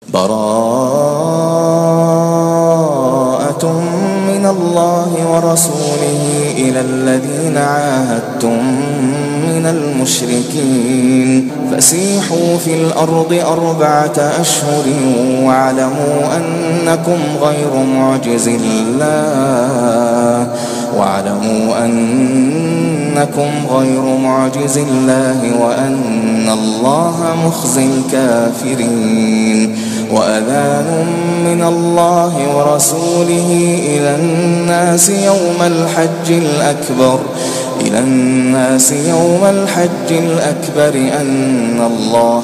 براءة من الله ورسوله إلى الذين عاهدتم من المشركين فسيحوا في الأرض 4 أشهر واعلموا أنكم غير معجز الله وأن الله مخزي الكافرين وأذان من الله ورسوله إلى الناس يوم الحج الأكبر أن الله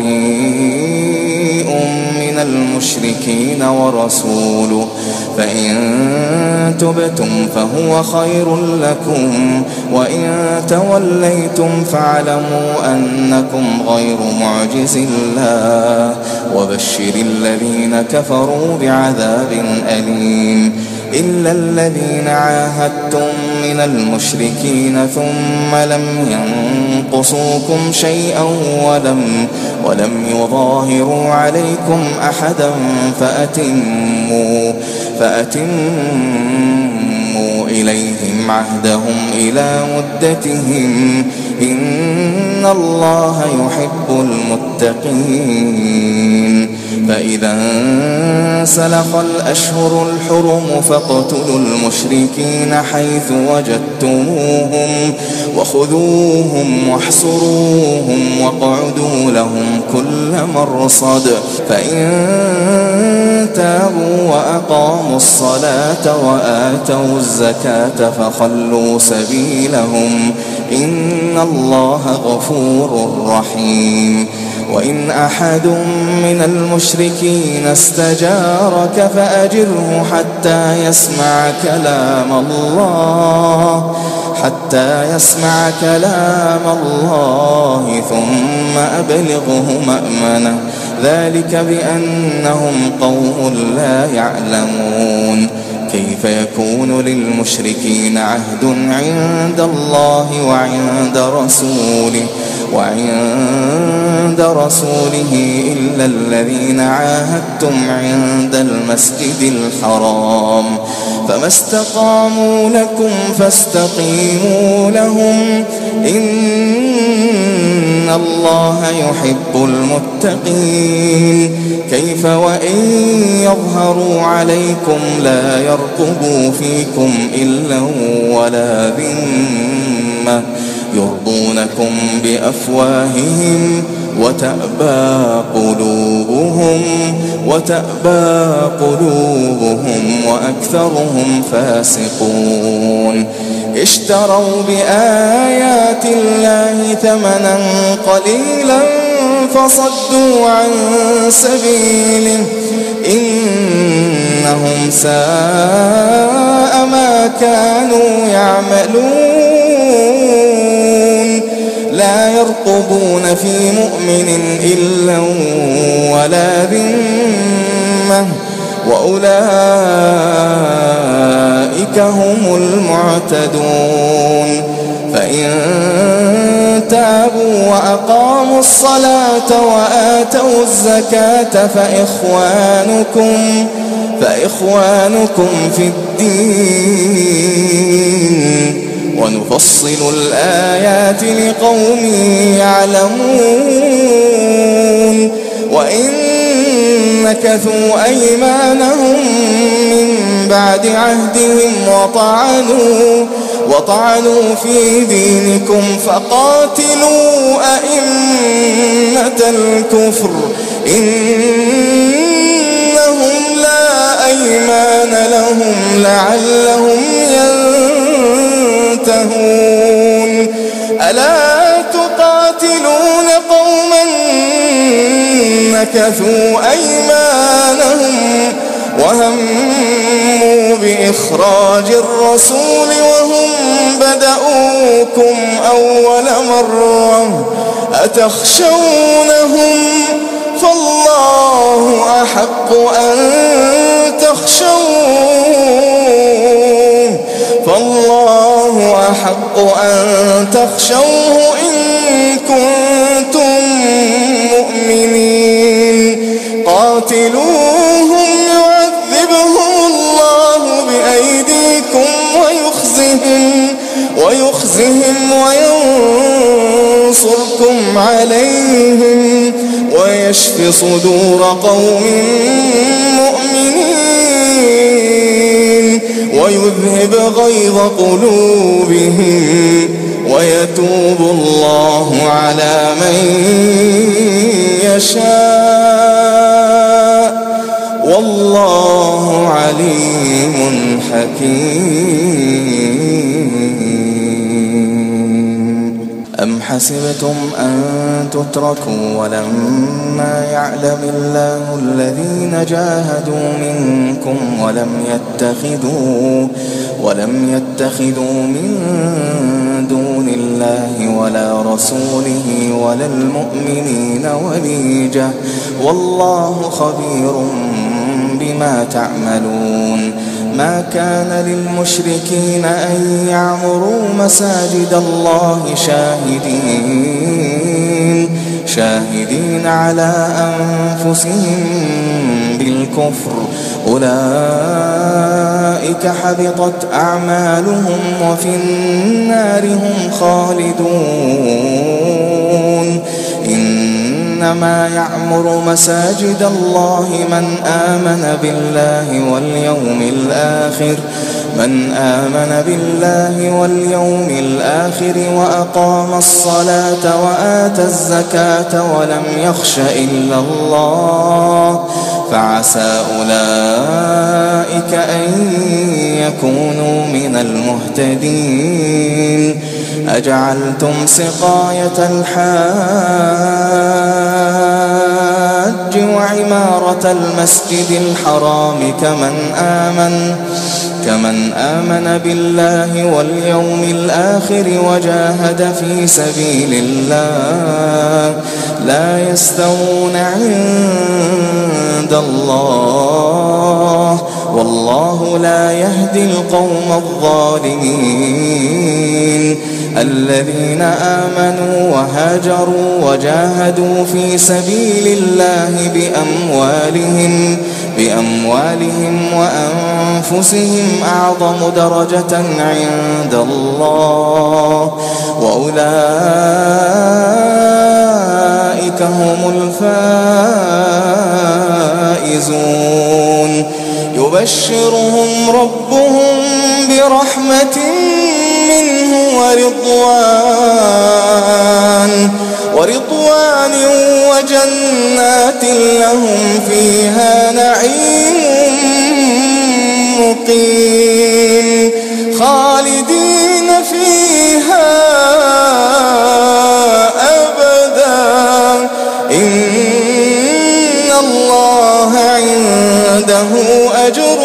بريء من المشركين ورسوله فإن تبتم فهو خير لكم وإن توليتم فاعلموا أنكم غير معجز الله وبشر الذين كفروا بعذاب أليم إلا الذين عاهدتم من المشركين ثم لم ينقصوكم شيئا ولم يظاهروا عليكم أحدا فأتموا إليهم عهدهم إلى مدتهم إن الله يحب المتقين فإذا انسلخ الأشهر الحرم فاقتلوا المشركين حيث وجدتموهم وخذوهم واحصروهم واقعدوا لهم كل مرصد فإن تابوا وأقاموا الصلاة وآتوا الزكاة فخلوا سبيلهم إن الله غفور رحيم وإن أحد من المشركين استجارك فأجره حتى يسمع كلام الله ثم أبلغه مأمنه ذلك بأنهم قوم لا يعلمون كيف يكون للمشركين عهد عند الله وعند رسوله إلا الذين عاهدتم عند المسجد الحرام فما استقاموا لكم فاستقيموا لهم إن الله يحب المتقين كيف وإن يظهروا عليكم لا يرقبوا فيكم إلا ولا ذمة يرضونكم بأفواههم وتأبى قلوبهم وأكثرهم فاسقون اشتروا بآيات الله ثمنا قليلا فصدوا عن سبيله إنهم ساء ما كانوا يعملون لا يرقبون في مؤمن إلا ولا ذمة وأولئك هم المعتدون فإن تابوا وأقاموا الصلاة وآتوا الزكاة فإخوانكم في الدين ونفصل الآيات لقوم يعلمون وإن نكثوا أيمانهم من بعد عهدهم وطعنوا في دينكم فقاتلوا أئمة الكفر إنهم لا أيمان لهم لعلهم ينتهون ألا تقاتلون قوما نكثوا أيمانهم وهموا بإخراج الرسول وهم بدؤوكم أول مرة أتخشونهم فالله أحق أن تخشوه إن كنتم مؤمنين فقاتلوهم يعذبهم الله بأيديكم ويخزهم وينصركم عليهم ويشف صدور قوم مؤمنين ويذهب غيظ قلوبهم ويتوب الله على من يشاء والله عليم حكيم. أم حسبتم أن تتركوا ولما يعلم الله الذين جاهدوا منكم ولم يتخذوا من دون الله ولا رسوله ولا المؤمنين وليجة والله خبير بما تعملون. ما كان للمشركين أن يعمروا مساجد الله شاهدين على أنفسهم بالكفر أولئك حبطت أعمالهم وفي النار هم خالدون. إنما يعمر مساجد الله من آمن بالله واليوم الآخر وأقام الصلاة وآتى الزكاة ولم يخش إلا الله فعسى أولئك أن يكونوا من المهتدين. أجعلتم سقاية الحاج وعمارة المسجد الحرام كمن آمن بالله واليوم الآخر وجاهد في سبيل الله لا يستوون عند الله والله لا يهدي القوم الظالمين. الذين آمنوا وهاجروا وجاهدوا في سبيل الله بأموالهم وأنفسهم أعظم درجة عند الله وأولئك هم الفائزون. يبشرهم ربهم برحمة منه ورضوان وجنات لهم فيها نعيم مقيم خالدين فيها أبدا إن الله عنده أجر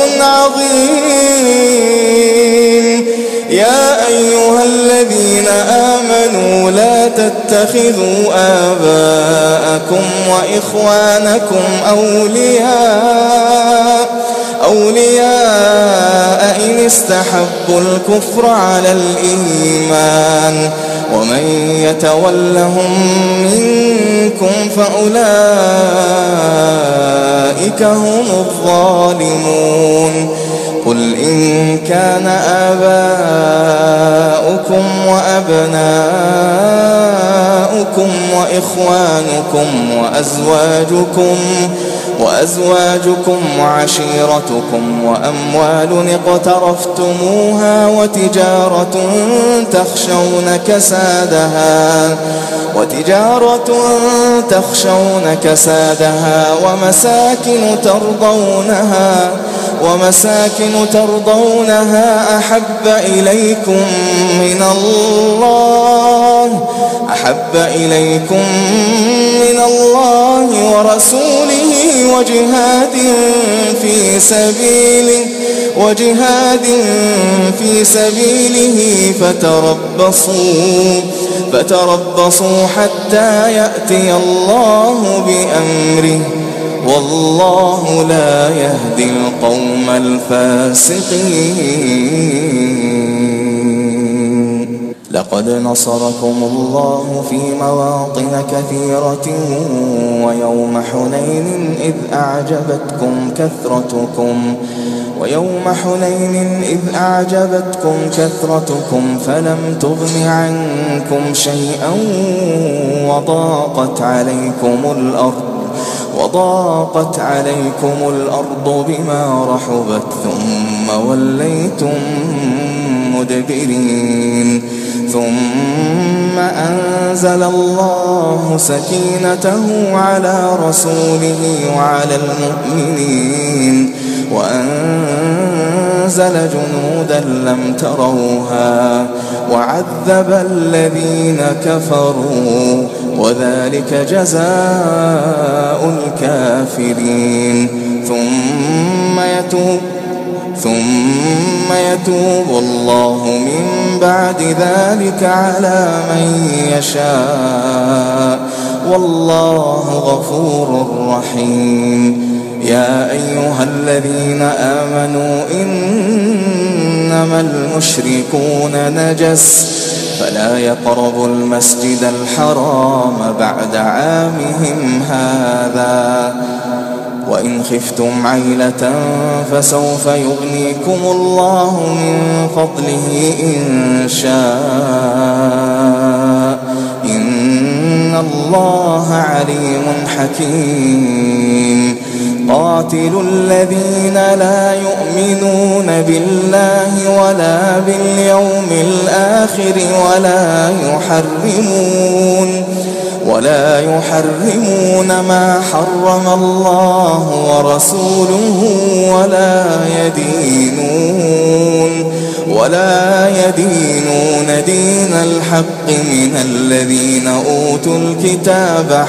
عظيم. يا أيها الذين آمنوا لا تتخذوا آباءكم وإخوانكم أولياء إن استحبوا الكفر على الإيمان ومن يتولهم منكم فأولئك هم الظالمون. قل إن كان آباؤكم وأبناؤكم وإخوانكم وأزواجكم وعشيرتكم وأموال اقترفتموها وتجارة تخشون كسادها ومساكن ترضونها أحب إليكم من الله ورسوله وجهاد في سبيله فتربصوا حتى يأتي الله بأمره والله لا يهدي القوم الفاسقين. لقد نصركم الله في مواطن كثيرة ويوم حنين إذ أعجبتكم كثرتكم فلم تغن عنكم شيئا وضاقت عليكم الأرض بما رحبت ثم وليتم مدبرين ثم أنزل الله سكينته على رسوله وعلى المؤمنين وأنزل جنودا لم تروها وعذب الذين كفروا وذلك جزاء الكافرين ثم يتوب الله من بعد ذلك على من يشاء والله غفور رحيم. يا أيها الذين آمنوا إنما المشركون نجس فلا يقربوا المسجد الحرام بعد عامهم هذا وإن خفتم عيلة فسوف يغنيكم الله من فضله إن شاء إن الله عليم حكيم. قاتلوا الذين لا يؤمنون بالله ولا باليوم الآخر ولا يحرمون ما حرم الله ورسوله ولا يدينون دين الحق من الذين أوتوا الكتاب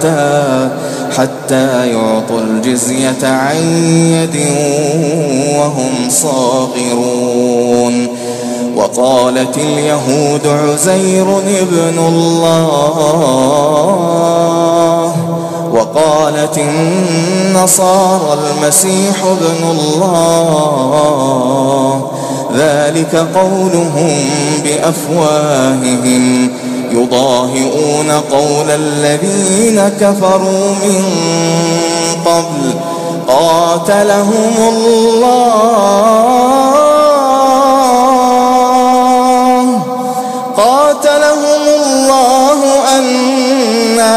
حتى يعطوا الجزية عن يد وهم صاغرون. وقالت اليهود عزير ابن الله وقالت النصارى المسيح ابن الله ذلك قولهم بأفواههم يضاهئون قول الذين كفروا من قبل قاتلهم الله أنى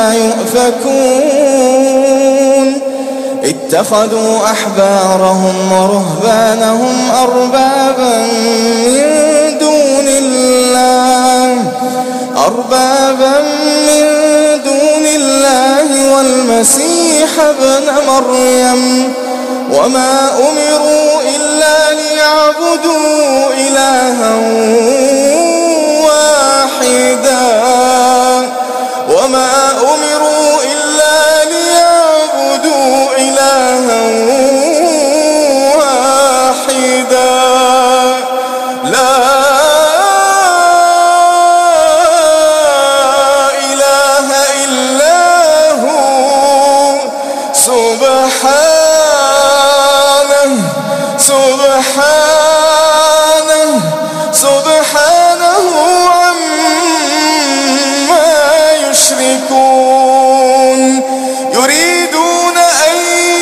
يؤفكون. اتخذوا أحبارهم ورهبانهم أربابا من دون الله والمسيح ابن مريم وما أمروا إلا ليعبدوا إلها واحدا لا إله إلا هو سبحانه عما يشركون. يريدون أن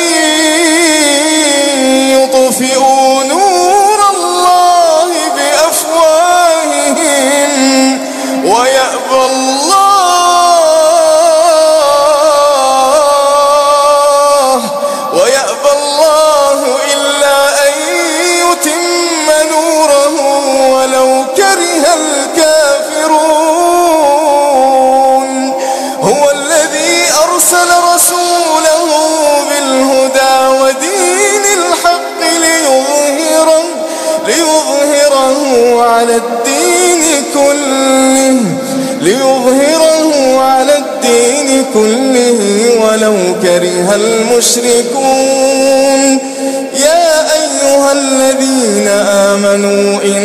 يطفئوا نور الله بأفواههم ويأبى الله إلا أن يتم نوره ولو كره الكافرون. هو الذي أرسل رسوله بالهدى ودين الحق ليظهره على الدين كله ولو كره المشركون. يا أيها الذين آمنوا إن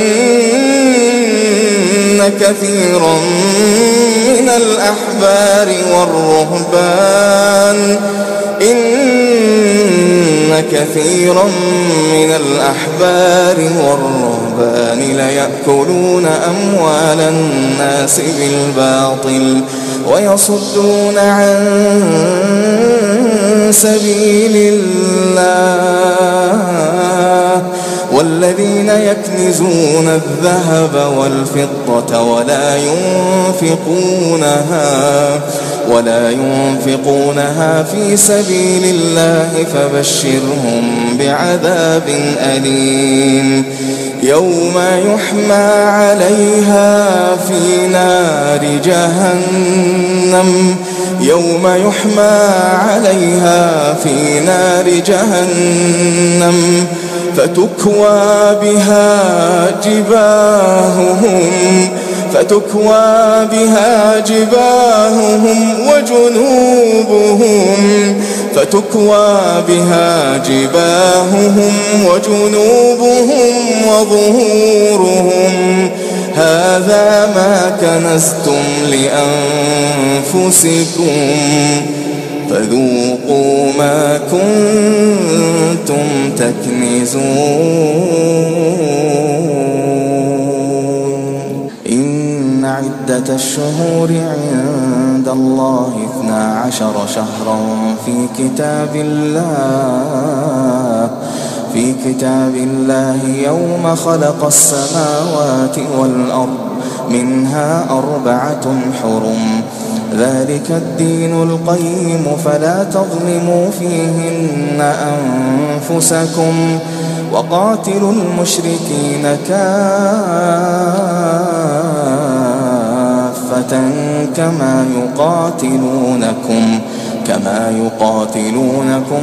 كثيرا من الأحبار والرهبان والرهبان ليأكلون أموال الناس بالباطل ويصدون عن سبيل الله والذين يكنزون الذهب والفضة ولا ينفقونها في سبيل الله فبشرهم بعذاب أليم يوم يحمى عليها في نار جهنم فتكوى بها جباههم وجنوبهم وظهورهم هذا ما كنزتم لأنفسكم فذوقوا ما كنتم تكنزون إن عدة الشهور عند الله 12 شهرا في كتاب الله يوم خلق السماوات والأرض منها 4 حرم ذلك الدين القيم فلا تظلموا فيهن أنفسكم وقاتلوا المشركين كافة كما يقاتلونكم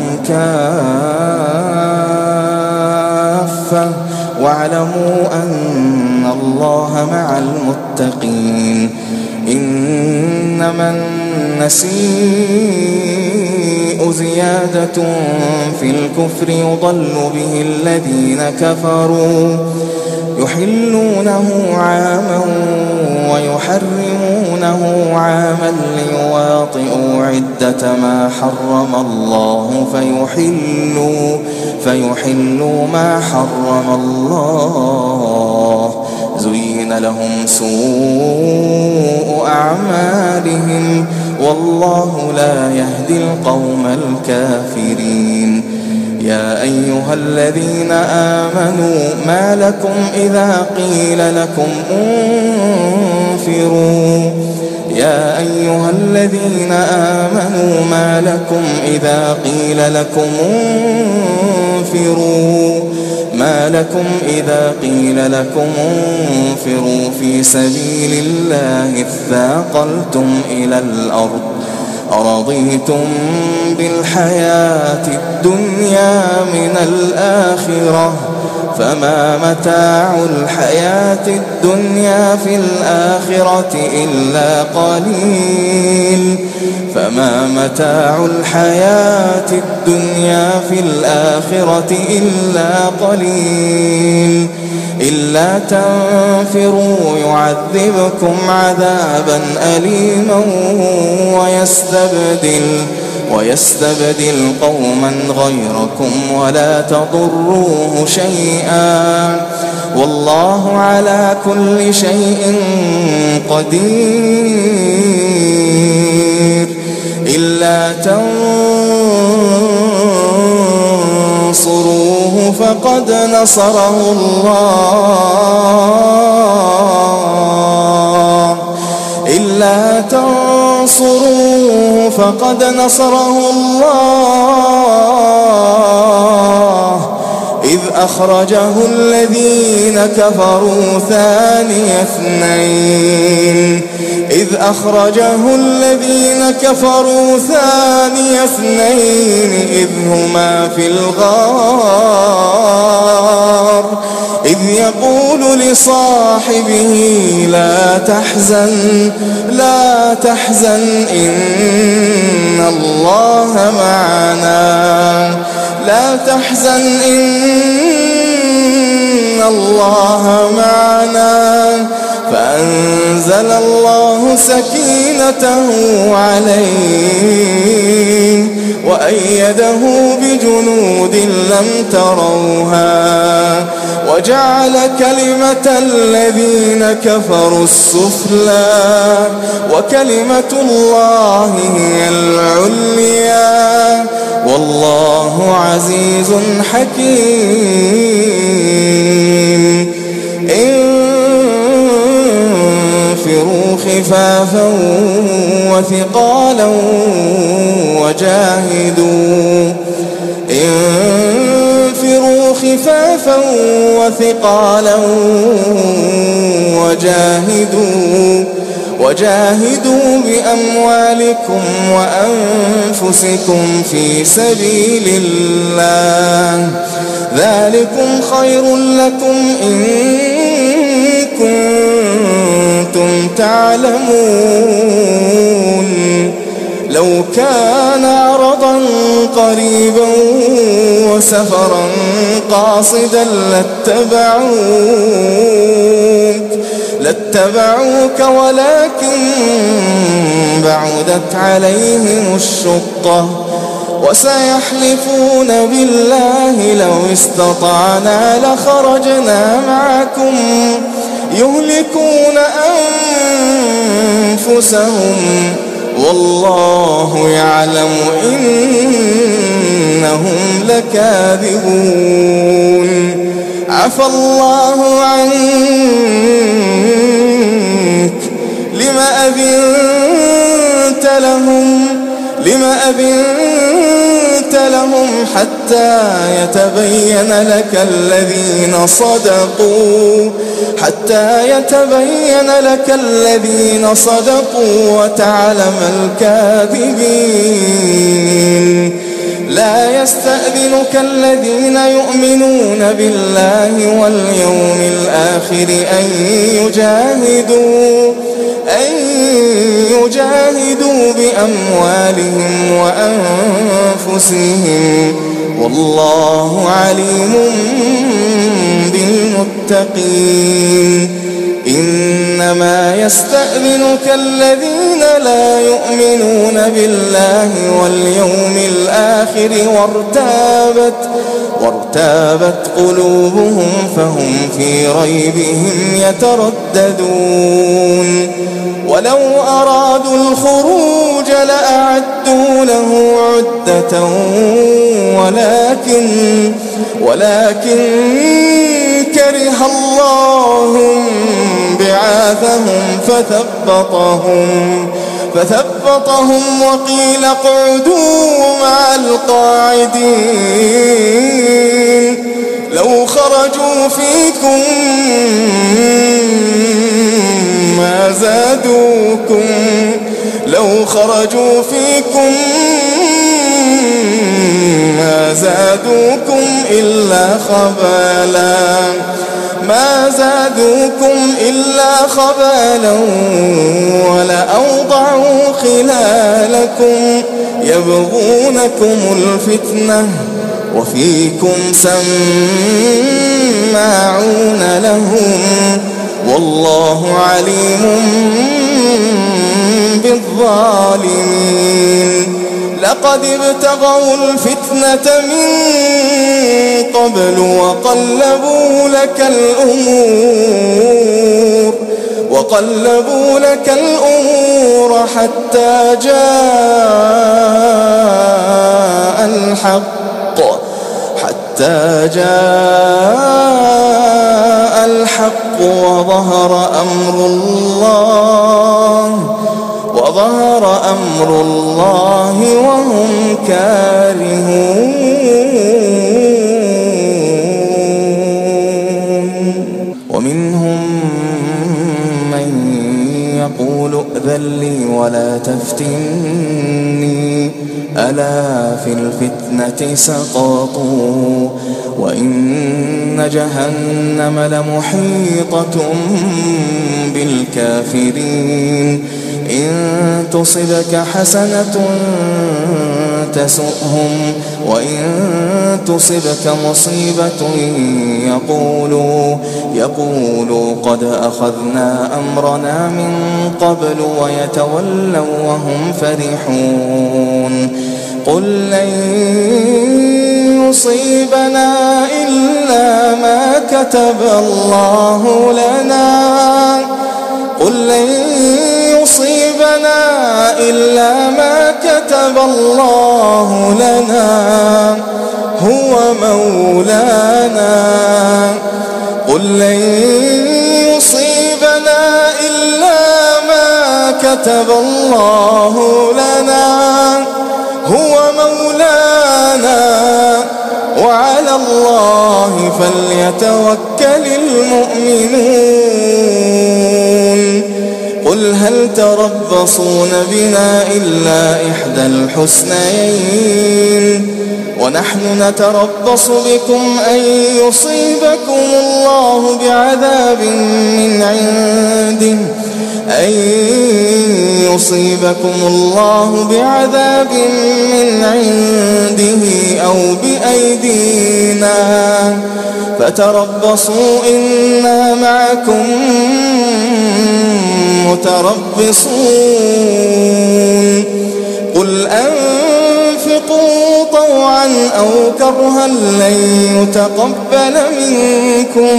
كافة واعلموا أن الله مع المتقين إنما النسيء زيادة في الكفر يضل به الذين كفروا يحلونه عاما ويحرمونه عاما ليواطئوا عدة ما حرم الله فيحلوا ما حرم الله زين لهم سوء أعمالهم والله لا يهدي القوم الكافرين يا أيها الذين آمنوا ما لكم إذا قيل لكم انفروا في سبيل الله اثاقلتم إلى الأرض أرضيتم بالحياة الدنيا من الآخرة فما متاع الحياة الدنيا في الآخرة إلا قليل إلا تنفروا يعذبكم عذابا أليما ويستبدل قوما غيركم ولا تضروه شيئا والله على كل شيء قدير إلا تنصروه فقد نصره الله إذ أخرجه الذين كفروا ثاني اثنين إذ هما في الغار إذ يقول لصاحبه لا تحزن إن الله معنا فأنزل الله سكينته عليه وأيده بجنود لم تروها وجعل كلمة الذين كفروا السفلى وكلمة الله هي العليا والله عزيز حكيم. انفروا خفافا وثقالا وجاهدوا خفافا وثقالا وجاهدوا بأموالكم وأنفسكم في سبيل الله ذلكم خير لكم إن كنتم تعلمون. لو كان عرضا قريبا وسفرا قاصدا لاتبعوك ولكن بعدت عليهم الشقة وسيحلفون بالله لو استطعنا لخرجنا معكم يهلكون أنفسهم والله يعلم إنهم لكاذبون. عفى الله عنك لما أذنت لهم حتى يتبين لك الذين صدقوا وتعلم الكاذبين. لا يستأذنك الذين يؤمنون بالله واليوم الآخر أن يجاهدوا بأموالهم وأنفسهم والله عليم بالمتقين. إنما يستأذنك الذين لا يؤمنون بالله واليوم الآخر وارتابت قلوبهم فهم في ريبهم يترددون. ولو أرادوا الخروج لأعدوا له عدة ولكن كره الله بعاثهم فثبطهم وقيل اقعدوا مع القاعدين. لو خرجوا فيكم ما زادوكم إلا خبالا ولأوضعوا خلالكم يبغونكم الفتنة وفيكم سماعون لهم والله عليم بالظالمين. لقد ابتغوا الفتنة من قبل وقلبوا لك الأمور حتى جاء الحق وظهر أمر الله وهم كارهون. ومنهم من يقول ائذن لي ولا تفتني ألا في الفتنة سقطوا وإن جهنم لمحيطة بالكافرين. إن تصبك حسنة تسؤهم وإن تصبك مصيبة يقولوا قد أخذنا أمرنا من قبل ويتولوا وهم فرحون. قل لن يصيبنا إلا ما كتب كتب الله لنا قل لن يصيبنا إلا ما كتب الله لنا هو مولانا قل لن يصيبنا إلا ما كتب الله لنا هو مولانا وعلى الله فليتوكل المؤمنون قل هل تربصون بنا إلا إحدى الحسنيين ونحن نتربص بكم أن يصيبكم الله بعذاب من عنده أو بأيدينا فتربصوا إنا معكم متربصون قل أنفقوا طوعا أو كرها لن يتقبل منكم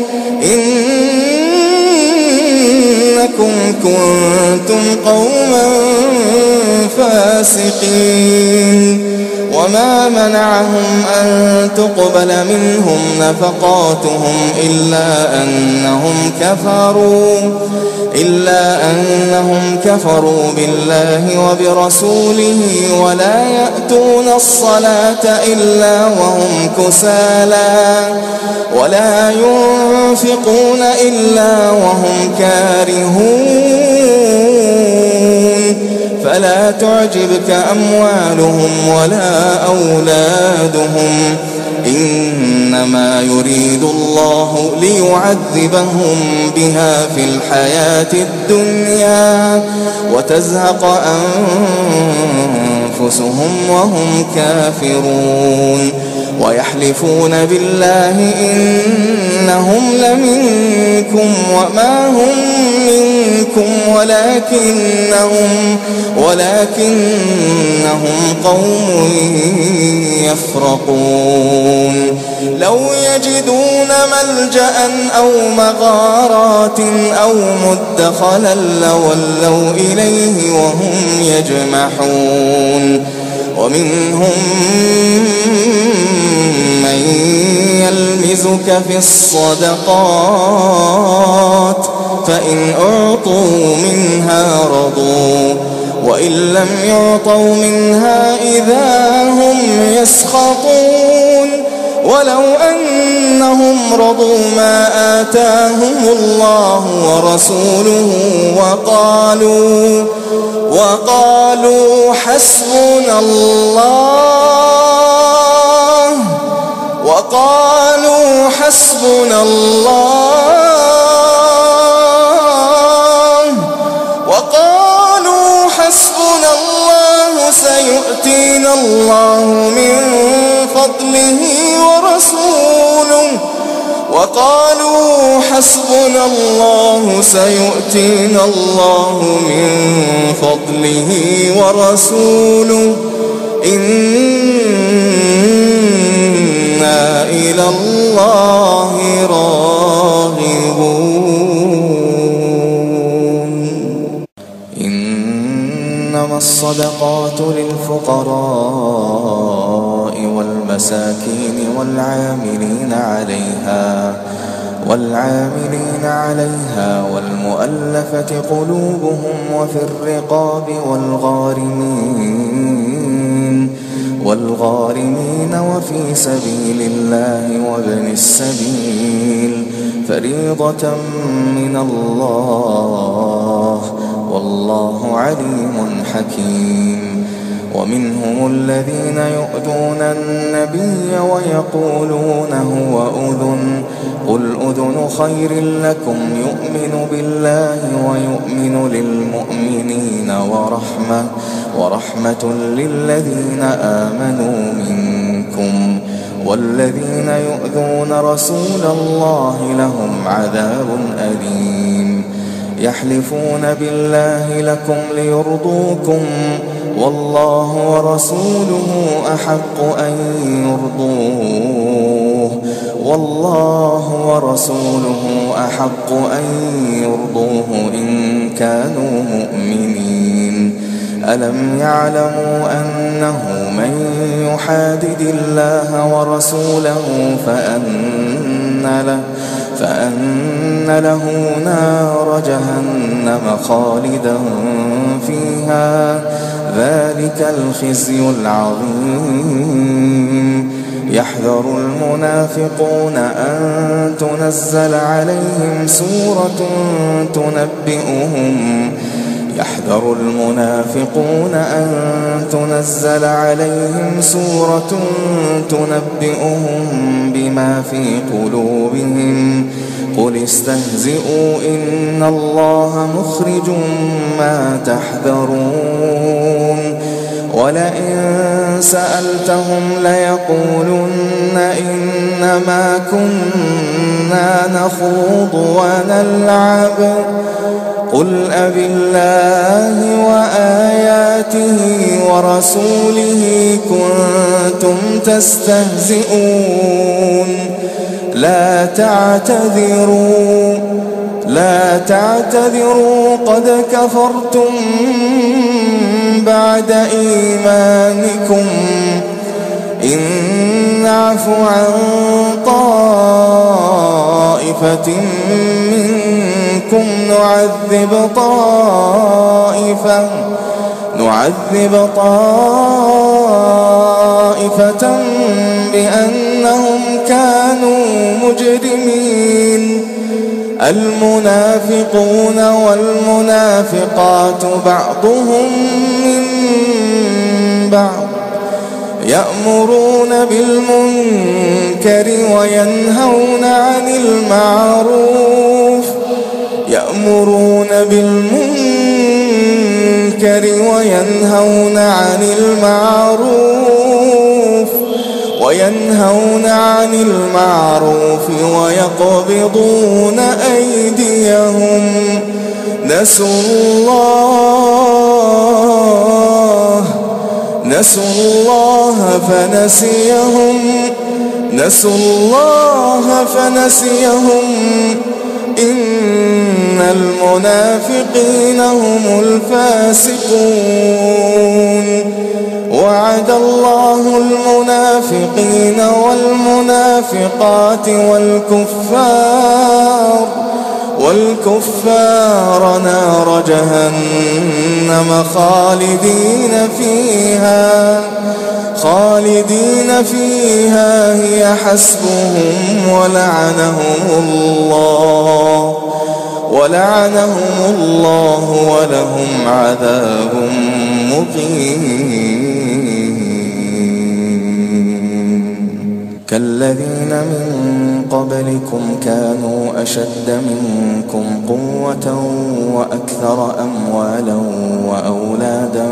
إنكم كنتم قوما فاسقين وما منعهم أن تقبل منهم نفقاتهم إلا أنهم كفروا بالله وبرسوله ولا يأتون الصلاة إلا وهم كسالى ولا ينفقون إلا وهم كارهون فلا تعجبك أموالهم ولا أولادهم إنما يريد الله ليعذبهم بها في الحياة الدنيا وتزهق أنفسهم وهم كافرون ويحلفون بالله إنهم لمنكم وما هم منكم ولكنهم قوم يفرقون لو يجدون ملجأ أو مغارات أو مدخلا لولوا إليه وهم يجمحون ومنهم من يلمزك في الصدقات فإن أعطوا منها رضوا وإن لم يعطوا منها إذا هم يسخطون ولو أنهم رضوا ما آتاهم الله ورسوله وقالوا حسبنا الله سيؤتينا الله من فضله ورسوله وقالوا حسبنا الله سيؤتينا الله من فضله ورسوله إنا إلى الله راغبون إنما الصدقات للفقراء والمساكين والعاملين عليها والمؤلفة قلوبهم وفي الرقاب والغارمين وفي سبيل الله وابن السبيل فريضة من الله والله عليم حكيم ومنهم الذين يؤذون النبي ويقولون هو أذن قل أذن خير لكم يؤمن بالله ويؤمن للمؤمنين ورحمة للذين آمنوا منكم والذين يؤذون رسول الله لهم عذاب أليم يحلفون بالله لكم ليرضوكم والله ورسوله أحق أن يرضوه والله ورسوله أحق أن يرضوه إن كانوا مؤمنين. ألم يعلموا أنه من يحادد الله ورسوله فأن له نار جهنم خالدا فيها ذلك الخزي العظيم. يحذر المنافقون أن تنزل عليهم سورة تنبئهم بما في قلوبهم قل استهزئوا إن الله مخرج ما تحذرون. ولئن سألتهم ليقولن إنما كنا نخوض ونلعب قل أبالله وآياته ورسوله كنتم تستهزئون لا تعتذروا قد كفرتم بعد إيمانكم إن نعف عن طائفة منكم نعذب طائفة بأنهم كانوا مجرمين. المنافقون والمنافقات بعضهم من بعض يأمرون بالمنكر وينهون عن المعروف ويقبضون أيديهم نسوا الله فنسيهم إن المنافقين هم الفاسقون. وعد الله المنافقين والمنافقات والكفار نار جهنم خالدين فيها هي حسبهم ولعنهم الله ولهم عذاب مقيم. كالذين من قبلكم كانوا أشد منكم قوة وأكثر أموالا وأولادا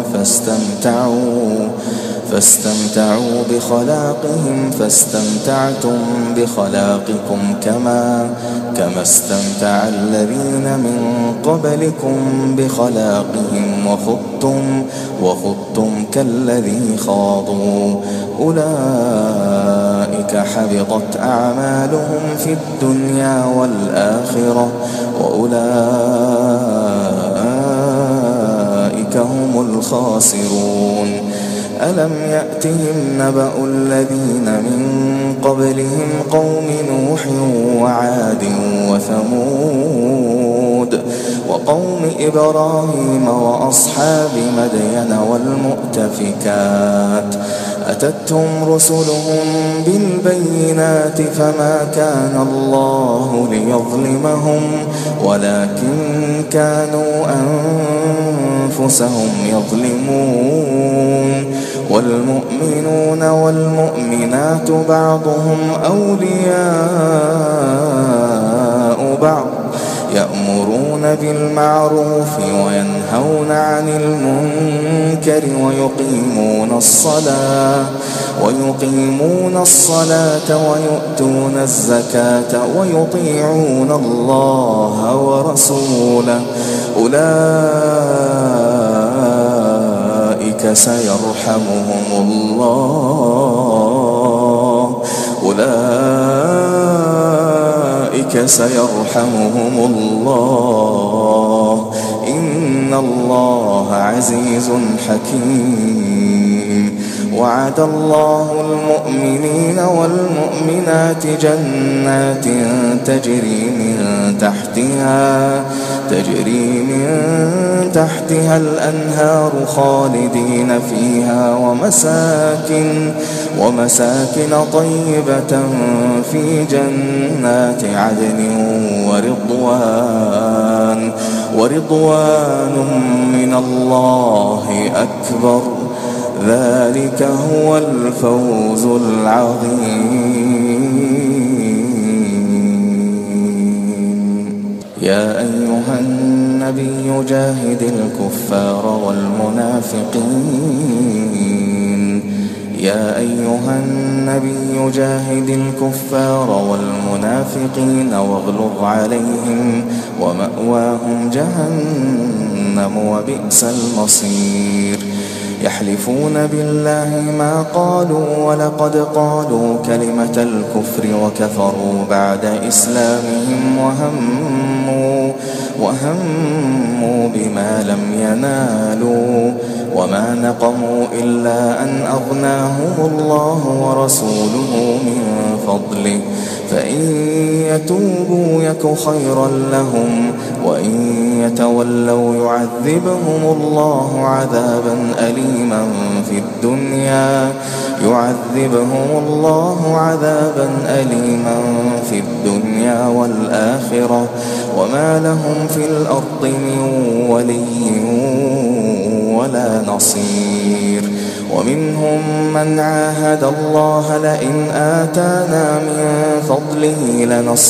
فاستمتعوا بخلاقهم فاستمتعتم بخلاقكم كما استمتع الذين من قبلكم بخلاقهم وخضتم كالذي خاضوا أولئك حبطت أعمالهم في الدنيا والآخرة وأولئك هم الخاسرون. ألم يأتهم نبأ الذين من قبلهم قوم نوح وعاد وثمود وقوم إبراهيم وأصحاب مدين والمؤتفكات أتتهم رسلهم بالبينات فما كان الله ليظلمهم ولكن كانوا أنفسهم يظلمون. والمؤمنون والمؤمنات بعضهم أولياء بعض يأمرون بالمعروف وينهون عن المنكر ويقيمون الصلاة ويؤتون الزكاة ويطيعون الله ورسوله أولئك سيرحمهم الله أولئك سيرحمهم الله إن الله عزيز حكيم. وعد الله المؤمنين والمؤمنات جنات تجري من تحتها الأنهار خالدين فيها ومساكن طيبة في جنات عدن ورضوان من الله أكبر ذلك هو الفوز العظيم. يا أيها النبي جاهد الكفار والمنافقين واغلظ عليهم ومأواهم جهنم وبئس المصير. يحلفون بالله ما قالوا ولقد قالوا كلمة الكفر وكفروا بعد إسلامهم وهموا بما لم ينالوا وما نقموا إلا أن أغناهم الله ورسوله من فضله فإن يتوبوا يك خيرا لهم وإن يتولوا يعذبهم الله عذابا أليما في الدنيا والآخرة وما لهم في الأرض من ولي ولا نصير. ومنهم من عاهد الله لئن آتانا من فضله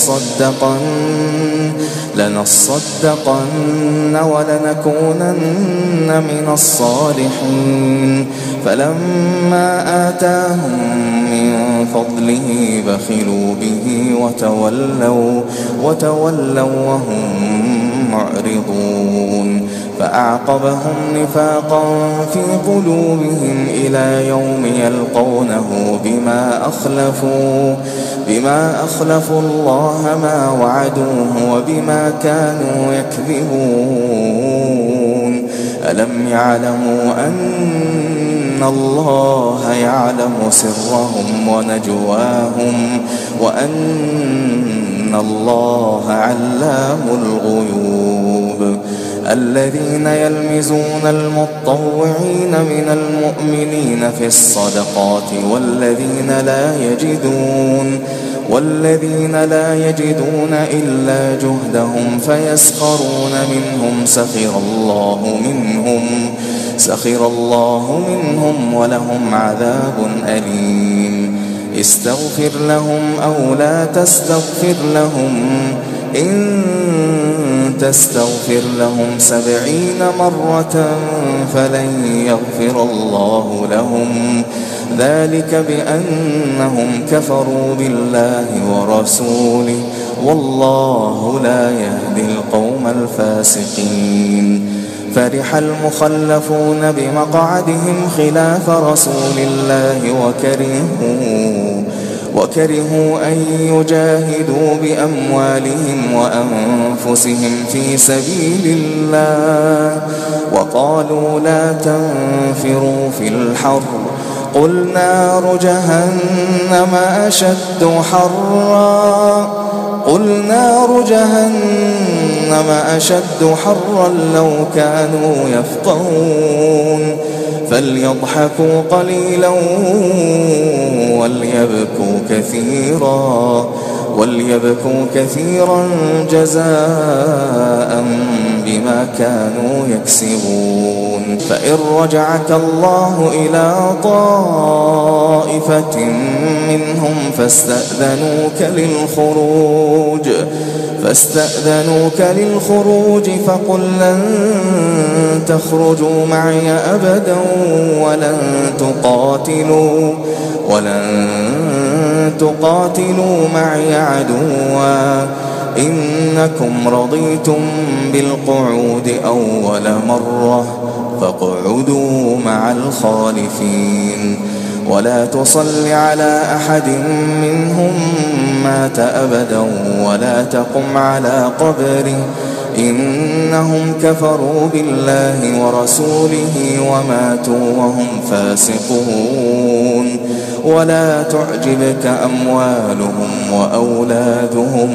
لنصدقن ولنكونن من الصالحين فلما آتاهم من فضله بخلوا به وتولوا وهم معرضون. فأعقبهم نفاقا في قلوبهم إلى يوم يلقونه بما أخلفوا الله ما وعدوه وبما كانوا يكذبون. ألم يعلموا أن الله يعلم سرهم ونجواهم وأن الله علام الغيوب. الذين يلمزون المطوعين من المؤمنين في الصدقات والذين لا يجدون إلا جهدهم فيسخرون منهم سخر الله منهم ولهم عذاب أليم. استغفر لهم أو لا تستغفر لهم إن تستغفر لهم 70 مرة فلن يغفر الله لهم ذلك بأنهم كفروا بالله ورسوله والله لا يهدي القوم الفاسقين. فرح المخلفون بمقعدهم خلاف رسول الله وكرهوا أن يجاهدوا بأموالهم وأنفسهم في سبيل الله وقالوا لا تنفروا في الحر قل نار جهنم أشد حرا لو كانوا يفقهون. فليضحكوا قليلا وليبكوا كثيرا جزاء بما كانوا يكسبون. فإن رجعك الله إلى طائفة منهم فاستأذنوك للخروج فقل لن تخرجوا معي أبدا ولن تقاتلوا معي عدوا إنكم رضيتم بالقعود أول مرة فاقعدوا مع الخالفين. ولا تصل على أحد منهم مات أبدا ولا تقم على قبره إنهم كفروا بالله ورسوله وماتوا وهم فاسقون ولا تعجبك أموالهم وأولادهم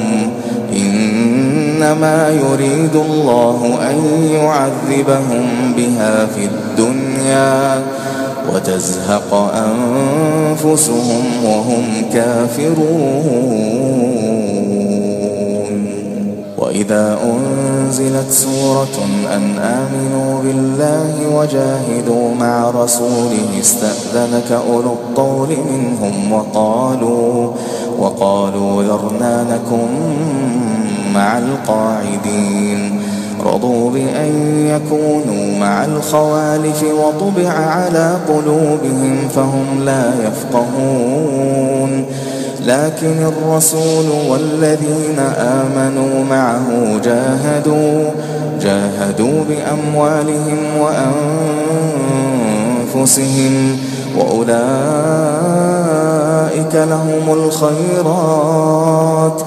إنما يريد الله أن يعذبهم بها في الدنيا وتزهق أنفسهم وهم كافرون. وإذا أنزلت سورة أن آمنوا بالله وجاهدوا مع رسوله استأذنك أولو الطول منهم وقالوا ذرنا نكن مع القاعدين رضوا بأن يكونوا مع الخوالف وطبع على قلوبهم فهم لا يفقهون لكن الرسول والذين آمنوا معه جاهدوا بأموالهم وأنفسهم وأولئك لهم الخيرات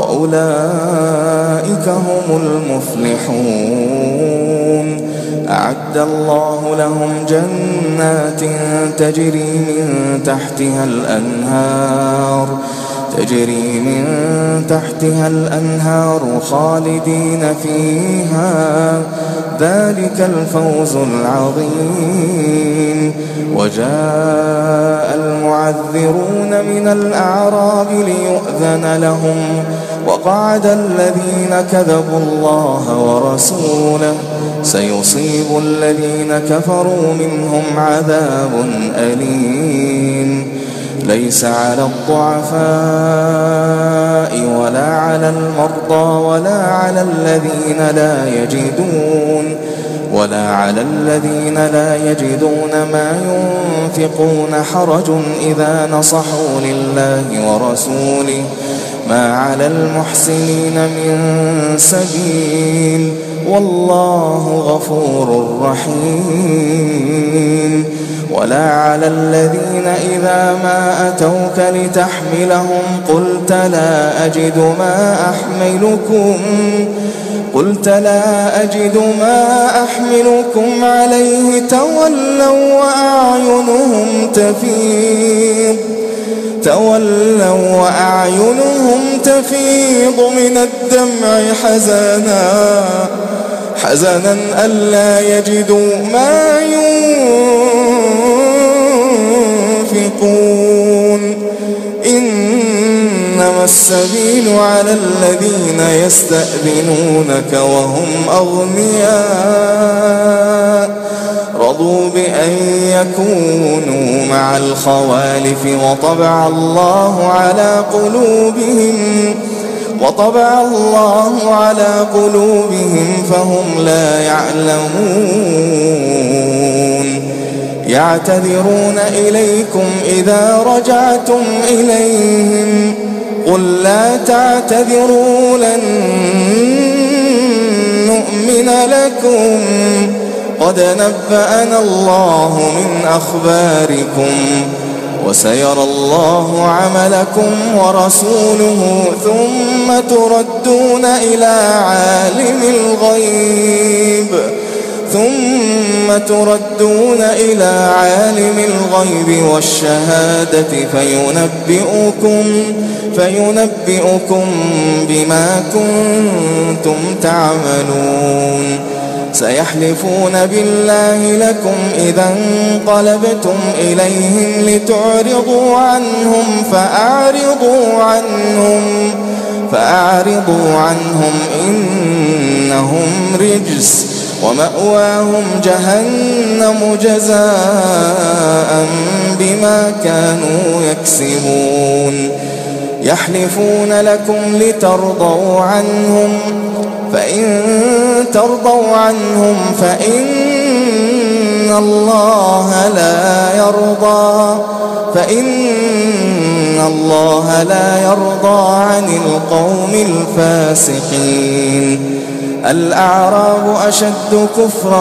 وأولئك هم المفلحون. أعد الله لهم جنات تجري من تحتها الأنهار خالدين فيها ذلك الفوز العظيم. وجاء المعذرون من الأعراب ليؤذن لهم وقعد الذين كذبوا الله ورسوله سيصيب الذين كفروا منهم عذاب أليم. ليس على الضعفاء ولا على المرضى ولا على الذين لا يجدون ما ينفقون حرج إذا نصحوا لله ورسوله ما على المحسنين من سبيل والله غفور رحيم. ولا على الذين إذا ما أتوك لتحملهم قلت لا أجد ما أحملكم عليه تولوا وأعينهم تفيض من الدمع حزنا ألا يجدوا ما ينفقون. إنما السبيل على الذين يستأذنونك وهم أغنياء رضوا بأن يكونوا مع الخوالف وطبع الله على قلوبهم فهم لا يعلمون. يعتذرون إليكم إذا رجعتم إليهم قل لا تعتذروا لن نؤمن لكم قد نبأنا الله من أخباركم وسيرى الله عملكم ورسوله ثم تردون إلى عالم الغيب والشهادة فينبئكم بما كنتم تعملون. سيحلفون بالله لكم إذا انقلبتم إليهم لتعرضوا عنهم فأعرضوا عنهم إنهم رجس ومأواهم جهنم جزاء بما كانوا يكسبون. يحلفون لكم لترضوا عنهم فإن ترضوا عنهم فإن الله لا يرضى عن القوم الفاسقين. الأعراب أشد كفرا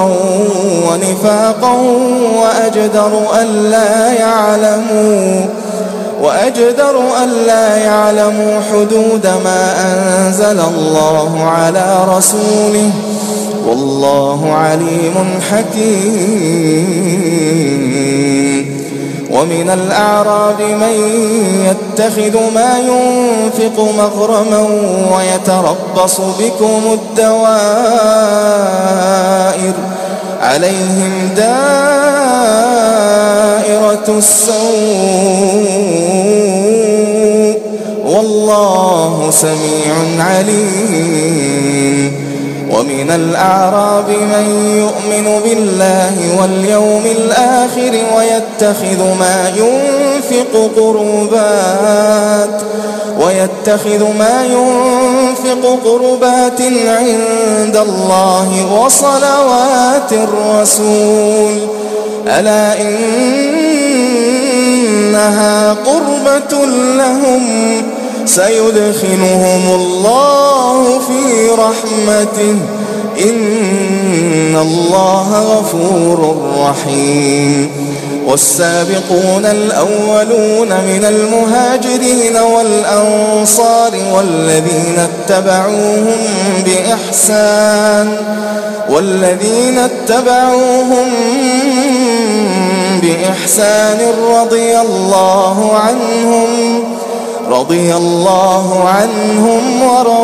ونفاقا وأجدر ألا وأجدر ألا يعلموا حدود ما أنزل الله على رسوله والله عليم حكيم. ومن الأعراب من يتخذ ما ينفق مغرما ويتربص بكم الدوائر عليهم دائرة السوء والله سميع عليم. ومن الأعراب من يؤمن بالله واليوم الآخر ويتخذ ما ينفق قربات عند الله وصلوات الرسول ألا إنها قربة لهم سيدخلهم الله في رحمته إن الله غفور رحيم. والسابقون الأولون من المهاجرين والأنصار والذين اتبعوهم بإحسان رضي الله عنهم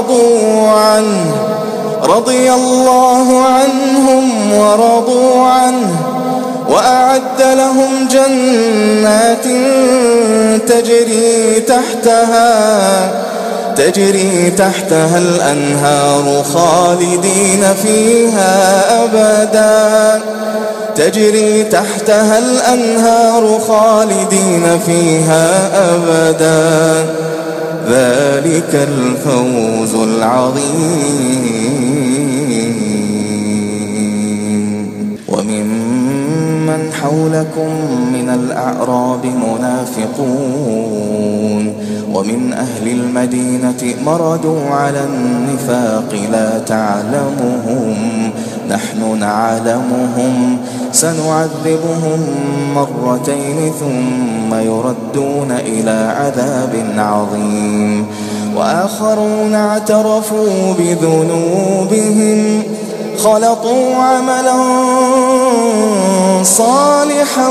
ورضوا عنه وأعد لهم جنات تجري تحتها الأنهار خالدين فيها أبدا ذلك الفوز العظيم. وممن حولكم من الأعراب منافقون ومن أهل المدينة مردوا على النفاق لا تعلمهم نحن نعلمهم سنعذبهم مرتين ثم يردون إلى عذاب عظيم. وآخرون اعترفوا بذنوبهم خلطوا عملا صالحا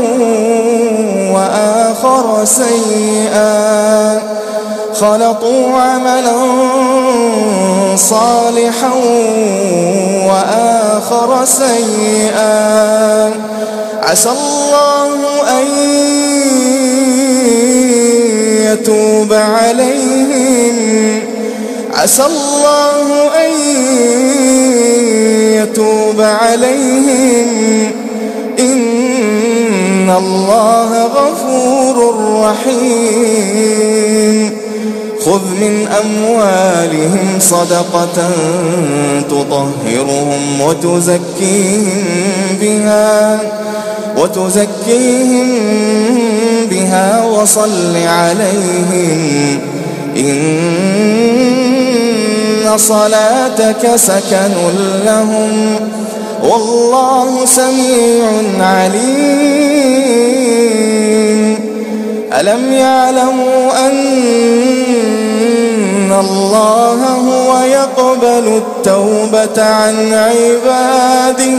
وآخر سيئا عسى الله أن يتوب عليهم إن الله غفور رحيم. خذ من أموالهم صدقة تطهرهم وتزكيهم بها وصل عليهم إن صلاتك سكن لهم والله سميع عليم. ألم يعلموا أن الله هو يقبل التوبة عن عباده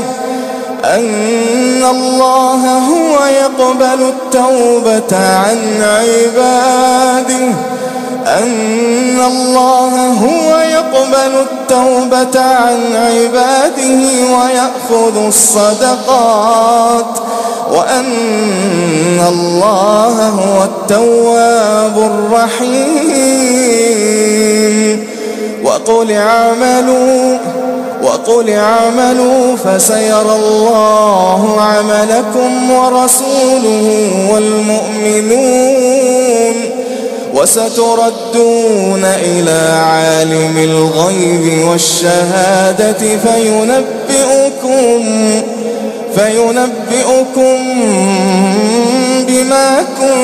ويأخذ الصدقات وأن الله هو التواب الرحيم. وقل اعملوا فسيرى الله عملكم ورسوله والمؤمنون وستردون إلى عالم الغيب والشهادة فينبئكم بما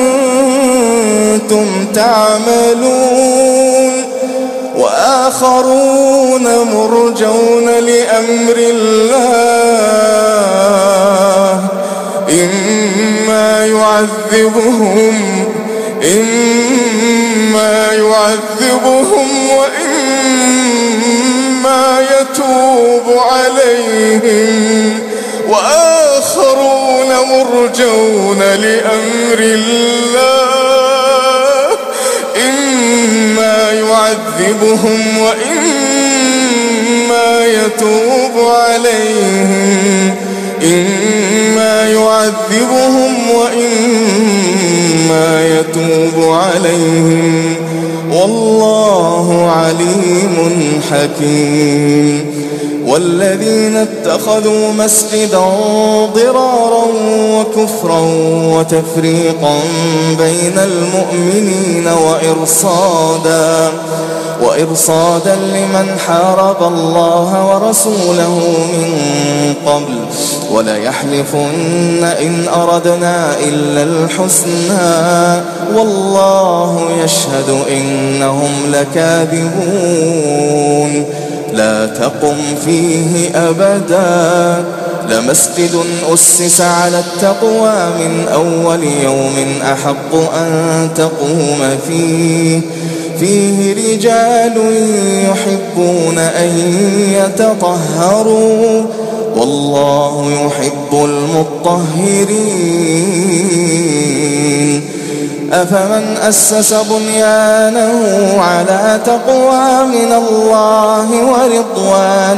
كنتم تعملون. وآخرون مرجون لأمر الله إما إما يعذبهم وإما يتوب عليهم وآخرون مرجون لأمر الله إما يعذبهم وإما يتوب عليهم إما يعذبهم وإما يتوب عليهم والله عليم حكيم. والذين اتخذوا مسجدا ضرارا وكفرا وتفريقا بين المؤمنين وإرصادا لمن حارب الله ورسوله من قبل وليحلفن إن أردنا إلا الحسنى والله يشهد إنهم لكاذبون. لا تقم فيه أبدا لمسجد أسس على التقوى من أول يوم أحق أن تقوم فيه رجال يحبون أن يتطهروا والله يحب المطهرين. أفمن أسس بنيانه على تقوى من الله ورضوان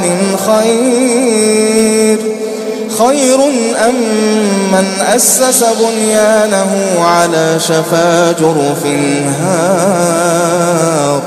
خير أم من أسس بنيانه على شفا جرف هار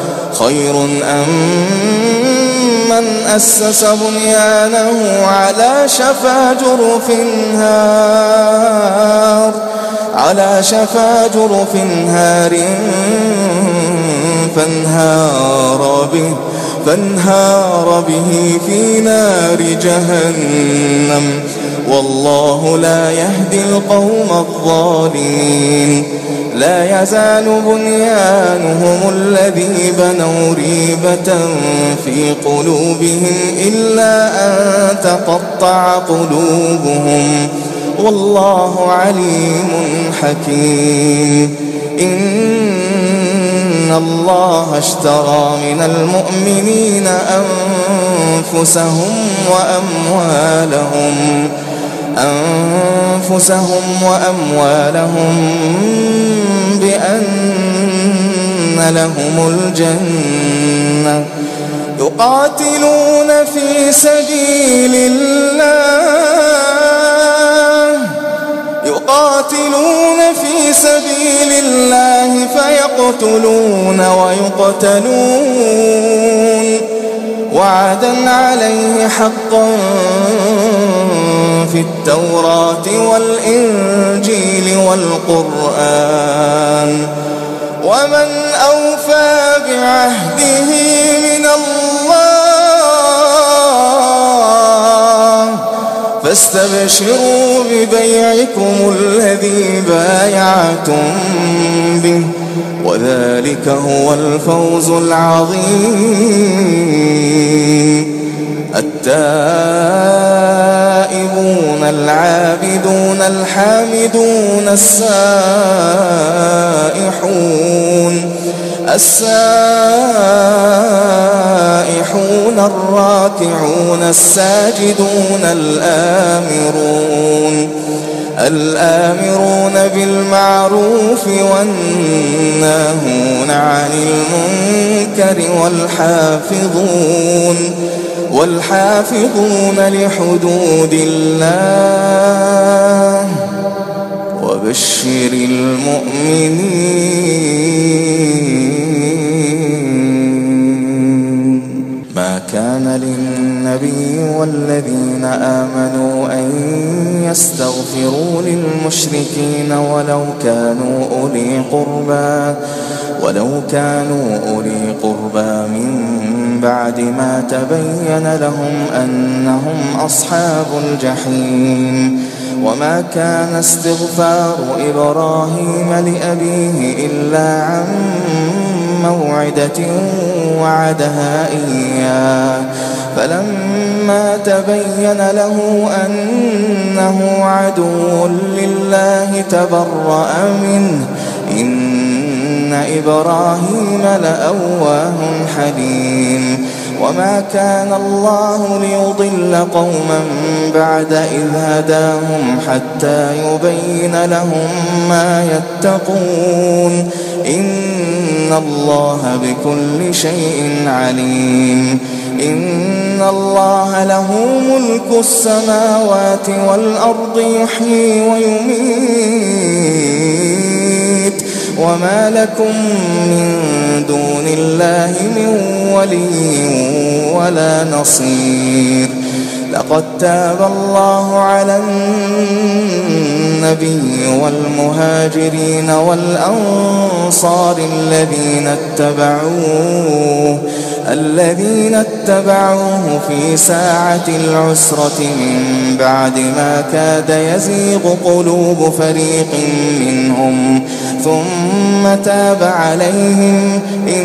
فانهار به في نار جهنم والله لا يهدي القوم الظالمين. لا يزال بنيانهم الذي بنوا ريبة في قلوبهم إلا أن تقطع قلوبهم والله عليم حكيم. إن الله اشترى من المؤمنين أنفسهم وأموالهم بأن لهم الجنة يقاتلون في سبيل الله فيقتلون ويقتلون وعدا عليه حقا في التوراة والإنجيل والقرآن ومن أوفى بعهده من الله فاستبشروا ببيعكم الذي بايعتم به وذلك هو الفوز العظيم. التائبون العابدون الحامدون السائحون الراكعون الساجدون الآمرون بالمعروف والناهون عن المنكر والحافظون لحدود الله وبشر المؤمنين. ما كان للنبي والذين آمنوا أن يستغفروا للمشركين ولو كانوا أولي قربى من بعد ما تبين لهم أنهم أصحاب الجحيم. وما كان استغفار إبراهيم لأبيه إلا عن موعدة وعدها إياه فلما تبين له أنه عدو لله تبرأ منه إن إبراهيم لأواه حليم وما كان الله ليضل قوما بعد إذ هداهم حتى يبين لهم ما يتقون إن الله بكل شيء عليم إن الله له ملك السماوات والأرض يحيي ويميت وما لكم من دون الله من ولي ولا نصير لقد تاب الله على النبي والمهاجرين والأنصار الذين اتبعوه في ساعة العسرة من بعد ما كاد يزيغ قلوب فريق منهم ثم تاب عليهم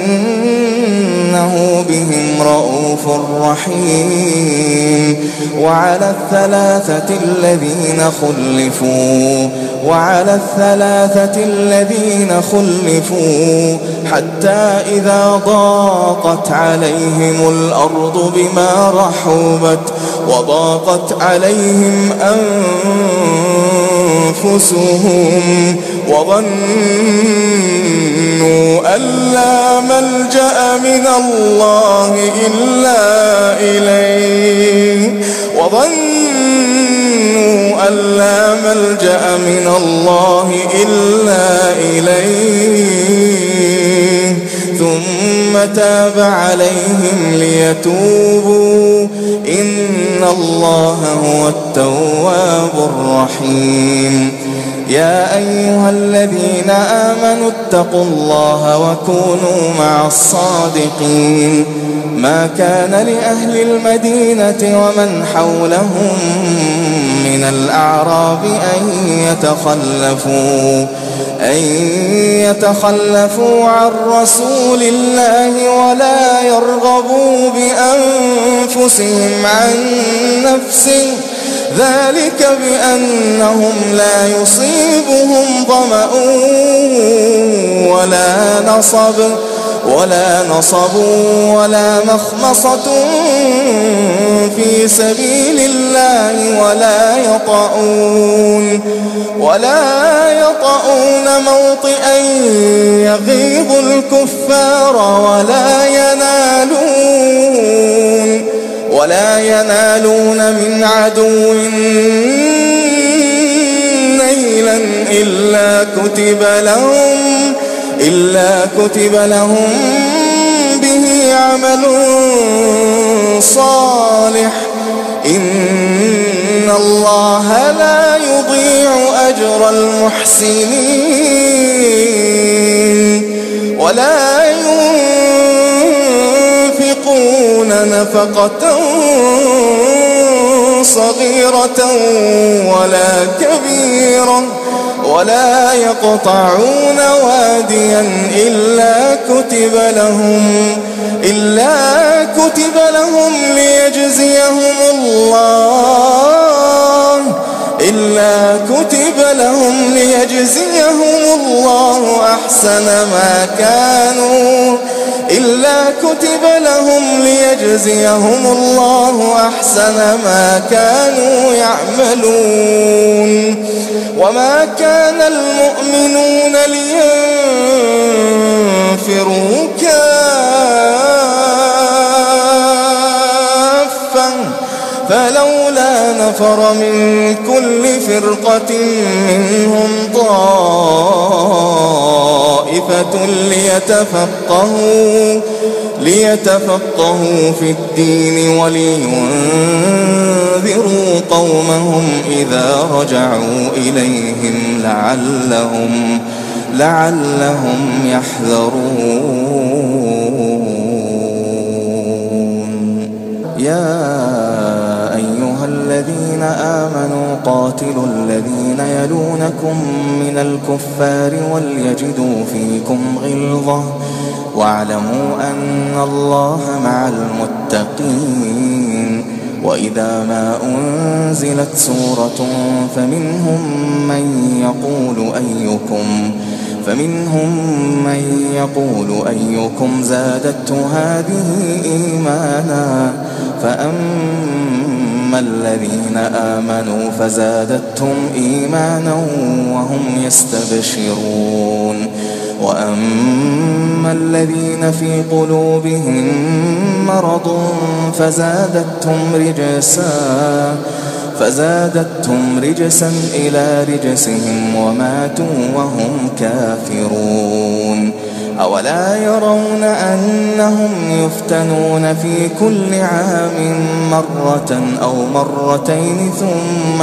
إنه بهم رؤوف رحيم وعلى الثلاثة الذين خلفوا حتى إذا ضاقت عليهم الأرض بما رحبت وضاقت عليهم أنفسهم وظنوا أن لا ملجأ من الله إلا إليه ثم تاب عليهم ليتوبوا إن الله هو التواب الرحيم يا أيها الذين آمنوا اتقوا الله وكونوا مع الصادقين ما كان لأهل المدينة ومن حولهم من الأعراب أن يتخلفوا عن رسول الله ولا يرغبوا بأنفسهم عن نفسه ذلك بأنهم لا يصيبهم ظمأ ولا نصب ولا مخمصة في سبيل الله ولا يطؤون موطئا يغيظ الكفار ولا ينالون من عدو نيلا إلا كتب لهم به عمل صالح إن الله لا يضيع أجر المحسنين ولا ينفقون نفقة صغيرة ولا كبيرة ولا يقطعون واديا إلا كتب لهم ليجزيهم الله أحسن ما كانوا يعملون وما كان المؤمنون لينفروا كافة فلولا نفر من كل فرقة منهم طائفة ليتفقهوا في الدين ولينذروا قومهم إذا رجعوا إليهم لعلهم يحذرون يا أيها الذين آمنوا قاتلوا الذين يلونكم من الكفار وليجدوا فيكم غلظة واعلموا أن الله مع المتقين وإذا ما أنزلت سورة فمنهم من يقول فمنهم من يقول أيكم زادته هذه إيمانا فأما الذين آمنوا فزادتهم إيمانا وهم يستبشرون وأما الذين في قلوبهم مرض فزادتهم رجسا إلى رجسهم وماتوا وهم كافرون أولا يرون أنهم يفتنون في كل عام مرة أو مرتين ثم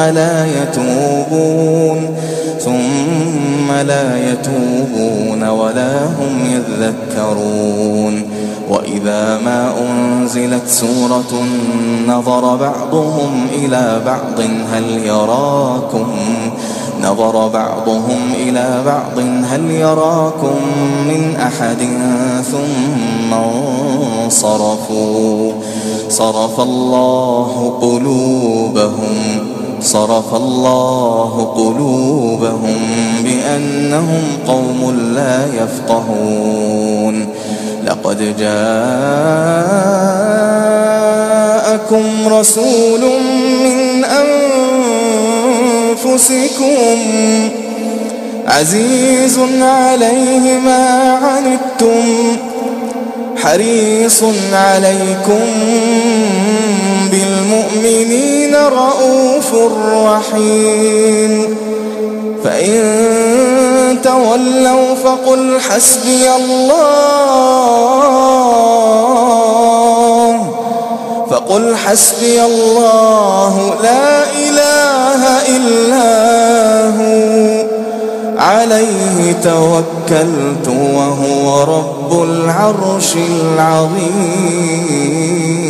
لا يتوبون ولا هم يذكرون وإذا ما أنزلت سورة نظر بعضهم إلى بعض هل يراكم من أحد ثم انصرفوا صرف الله قلوبهم بأنهم قوم لا يفقهون لقد جاءكم رسول من أنفسكم عزيز عليه ما عنتم حريص عليكم بالمؤمنين رؤوف رحيم فإن تولوا فقل حسبي الله لا إله إلا هو عليه توكلت وهو رب العرش العظيم.